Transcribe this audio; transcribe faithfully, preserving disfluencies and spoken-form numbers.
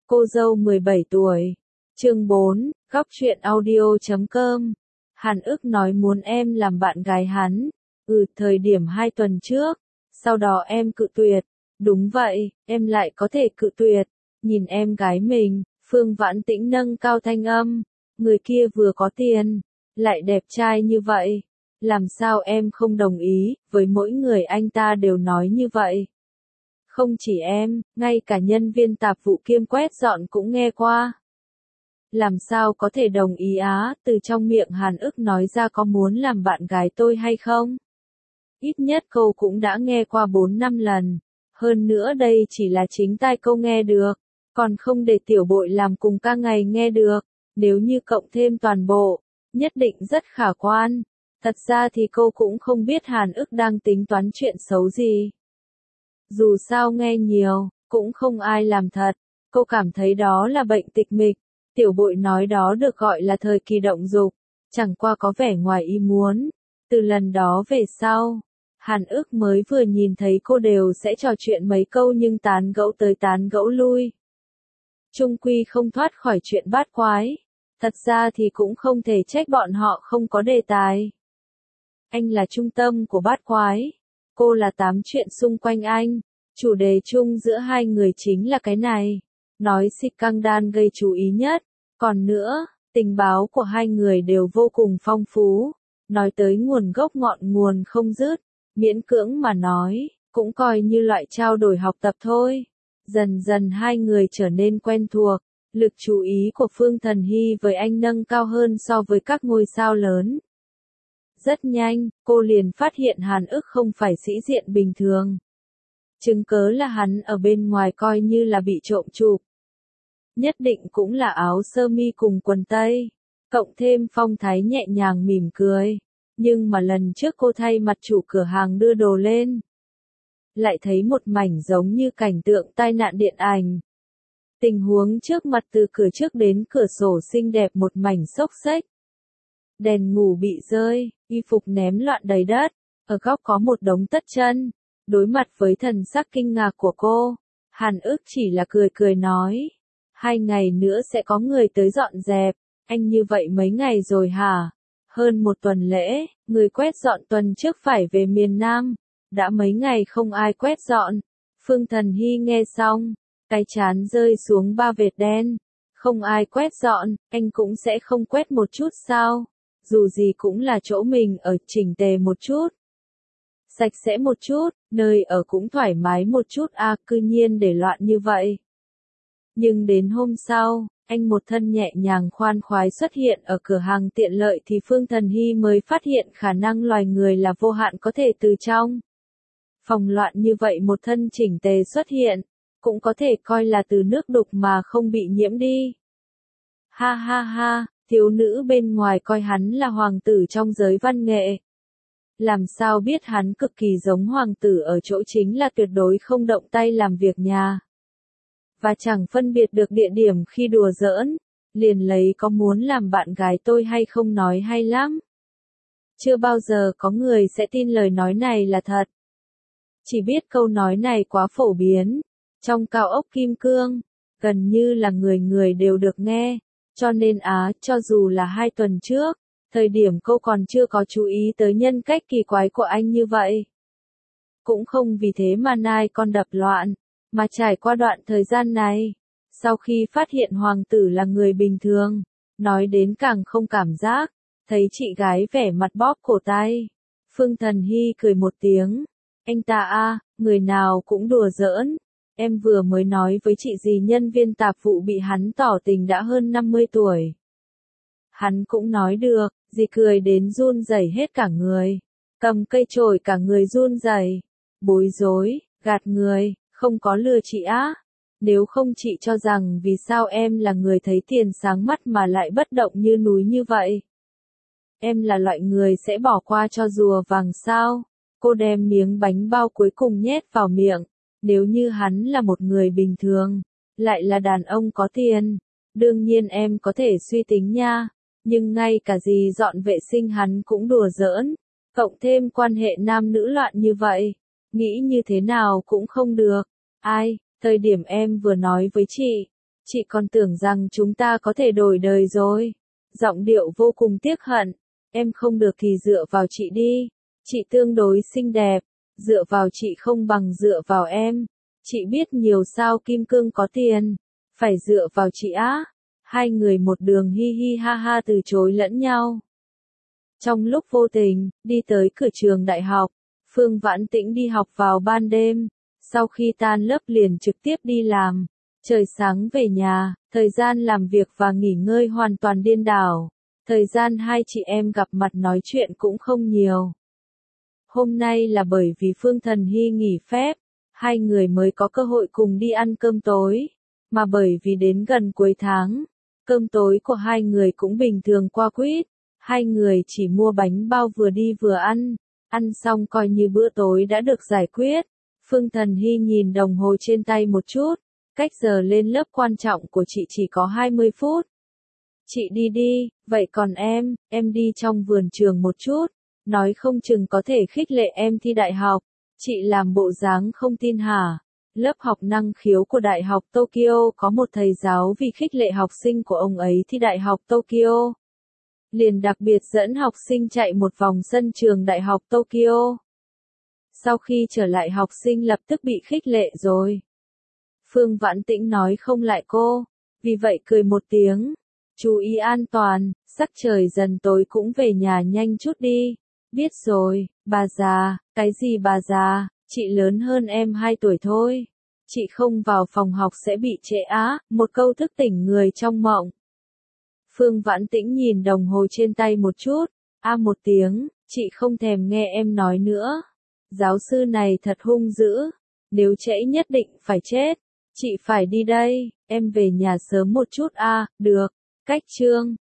Cô dâu mười bảy tuổi. Chương bốn, góc truyện audio chấm com. Hàn ức nói muốn em làm bạn gái hắn. Ừ, thời điểm hai tuần trước. Sau đó em cự tuyệt. Đúng vậy, em lại có thể cự tuyệt. Nhìn em gái mình, Phương Vãn Tĩnh nâng cao thanh âm. Người kia vừa có tiền, lại đẹp trai như vậy. Làm sao em không đồng ý, với mỗi người anh ta đều nói như vậy. Không chỉ em, ngay cả nhân viên tạp vụ kiêm quét dọn cũng nghe qua. Làm sao có thể đồng ý á, từ trong miệng Hàn ức nói ra có muốn làm bạn gái tôi hay không? Ít nhất câu cũng đã nghe qua bốn năm lần. Hơn nữa đây chỉ là chính tai câu nghe được, còn không để tiểu bội làm cùng ca ngày nghe được. Nếu như cộng thêm toàn bộ, nhất định rất khả quan. Thật ra thì cô cũng không biết Hàn ức đang tính toán chuyện xấu gì. Dù sao nghe nhiều, cũng không ai làm thật. Cô cảm thấy đó là bệnh tịch mịch. Tiểu bội nói đó được gọi là thời kỳ động dục. Chẳng qua có vẻ ngoài ý muốn. Từ lần đó về sau, Hàn ức mới vừa nhìn thấy cô đều sẽ trò chuyện mấy câu nhưng tán gẫu tới tán gẫu lui. Chung quy không thoát khỏi chuyện bát quái. Thật ra thì cũng không thể trách bọn họ không có đề tài. Anh là trung tâm của bát quái. Cô là tám chuyện xung quanh anh. Chủ đề chung giữa hai người chính là cái này. Nói scandal gây chú ý nhất. Còn nữa, tình báo của hai người đều vô cùng phong phú. Nói tới nguồn gốc ngọn nguồn không dứt. Miễn cưỡng mà nói, cũng coi như loại trao đổi học tập thôi. Dần dần hai người trở nên quen thuộc. Lực chú ý của Phương Thần Hy với anh nâng cao hơn so với các ngôi sao lớn. Rất nhanh, cô liền phát hiện Hàn ức không phải sĩ diện bình thường. Chứng cớ là hắn ở bên ngoài coi như là bị trộm chụp. Nhất định cũng là áo sơ mi cùng quần tây. Cộng thêm phong thái nhẹ nhàng mỉm cười. Nhưng mà lần trước cô thay mặt chủ cửa hàng đưa đồ lên. Lại thấy một mảnh giống như cảnh tượng tai nạn điện ảnh. Tình huống trước mặt từ cửa trước đến cửa sổ xinh đẹp một mảnh xốc xếch. Đèn ngủ bị rơi, y phục ném loạn đầy đất, ở góc có một đống tất chân. Đối mặt với thần sắc kinh ngạc của cô, Hàn ức chỉ là cười cười nói. Hai ngày nữa sẽ có người tới dọn dẹp, anh như vậy mấy ngày rồi hả? Hơn một tuần lễ, người quét dọn tuần trước phải về miền Nam. Đã mấy ngày không ai quét dọn. Phương Thần Hy nghe xong, cái trán rơi xuống ba vệt đen. Không ai quét dọn, anh cũng sẽ không quét một chút sao? Dù gì cũng là chỗ mình ở, chỉnh tề một chút. Sạch sẽ một chút, nơi ở cũng thoải mái một chút à, cư nhiên để loạn như vậy. Nhưng đến hôm sau, anh một thân nhẹ nhàng khoan khoái xuất hiện ở cửa hàng tiện lợi thì Phương Thần Hy mới phát hiện khả năng loài người là vô hạn có thể từ trong phòng loạn như vậy một thân chỉnh tề xuất hiện, cũng có thể coi là từ nước đục mà không bị nhiễm đi. Ha ha ha, thiếu nữ bên ngoài coi hắn là hoàng tử trong giới văn nghệ. Làm sao biết hắn cực kỳ giống hoàng tử ở chỗ chính là tuyệt đối không động tay làm việc nhà. Và chẳng phân biệt được địa điểm khi đùa giỡn, liền lấy có muốn làm bạn gái tôi hay không nói hay lắm. Chưa bao giờ có người sẽ tin lời nói này là thật. Chỉ biết câu nói này quá phổ biến, trong cao ốc kim cương, gần như là người người đều được nghe, cho nên á, cho dù là hai tuần trước, thời điểm cô còn chưa có chú ý tới nhân cách kỳ quái của anh như vậy. Cũng không vì thế mà nai con đập loạn. Mà trải qua đoạn thời gian này, sau khi phát hiện hoàng tử là người bình thường, nói đến càng không cảm giác, thấy chị gái vẻ mặt bóp cổ tay. Phương Thần Hy cười một tiếng, anh ta a, người nào cũng đùa giỡn, em vừa mới nói với chị gì nhân viên tạp vụ bị hắn tỏ tình đã hơn năm mươi tuổi. Hắn cũng nói được, dì cười đến run rẩy hết cả người, cầm cây chổi cả người run rẩy, bối rối, gạt người. Không có lừa chị á. Nếu không chị cho rằng vì sao em là người thấy tiền sáng mắt mà lại bất động như núi như vậy. Em là loại người sẽ bỏ qua cho rùa vàng sao. Cô đem miếng bánh bao cuối cùng nhét vào miệng. Nếu như hắn là một người bình thường, lại là đàn ông có tiền, đương nhiên em có thể suy tính nha. Nhưng ngay cả gì dọn vệ sinh hắn cũng đùa giỡn. Cộng thêm quan hệ nam nữ loạn như vậy. Nghĩ như thế nào cũng không được. Ai, thời điểm em vừa nói với chị, Chị còn tưởng rằng chúng ta có thể đổi đời rồi. Giọng điệu vô cùng tiếc hận. Em không được thì dựa vào chị đi. Chị tương đối xinh đẹp. Dựa vào chị không bằng dựa vào em. Chị biết nhiều sao kim cương có tiền. Phải dựa vào chị á. Hai người một đường hi hi ha ha từ chối lẫn nhau. Trong lúc vô tình, đi tới cửa trường đại học, Phương Vãn Tĩnh đi học vào ban đêm. Sau khi tan lớp liền trực tiếp đi làm. Trời sáng về nhà, thời gian làm việc và nghỉ ngơi hoàn toàn điên đảo. Thời gian hai chị em gặp mặt nói chuyện cũng không nhiều. Hôm nay là bởi vì Phương Thần Hy nghỉ phép, hai người mới có cơ hội cùng đi ăn cơm tối. Mà bởi vì đến gần cuối tháng, cơm tối của hai người cũng bình thường qua quýt. Hai người chỉ mua bánh bao vừa đi vừa ăn. Ăn xong coi như bữa tối đã được giải quyết. Phương Thần Hy nhìn đồng hồ trên tay một chút. Cách giờ lên lớp quan trọng của chị chỉ có hai mươi phút. Chị đi đi, vậy còn em, em đi trong vườn trường một chút. Nói không chừng có thể khích lệ em thi đại học. Chị làm bộ dáng không tin hả? Lớp học năng khiếu của Đại học Tokyo có một thầy giáo vì khích lệ học sinh của ông ấy thi Đại học Tokyo. Liền đặc biệt dẫn học sinh chạy một vòng sân trường Đại học Tokyo. Sau khi trở lại học sinh lập tức bị khích lệ rồi. Phương Vãn Tĩnh nói không lại cô, vì vậy cười một tiếng. Chú ý an toàn, sắc trời dần tối cũng về nhà nhanh chút đi. Biết rồi, bà già, cái gì bà già, chị lớn hơn em hai tuổi thôi. Chị không vào phòng học sẽ bị trễ á, một câu thức tỉnh người trong mộng. Phương Vãn Tĩnh nhìn đồng hồ trên tay một chút, a một tiếng, chị không thèm nghe em nói nữa. Giáo sư này thật hung dữ, nếu trễ nhất định phải chết. Chị phải đi đây, em về nhà sớm một chút a, được, cách chương.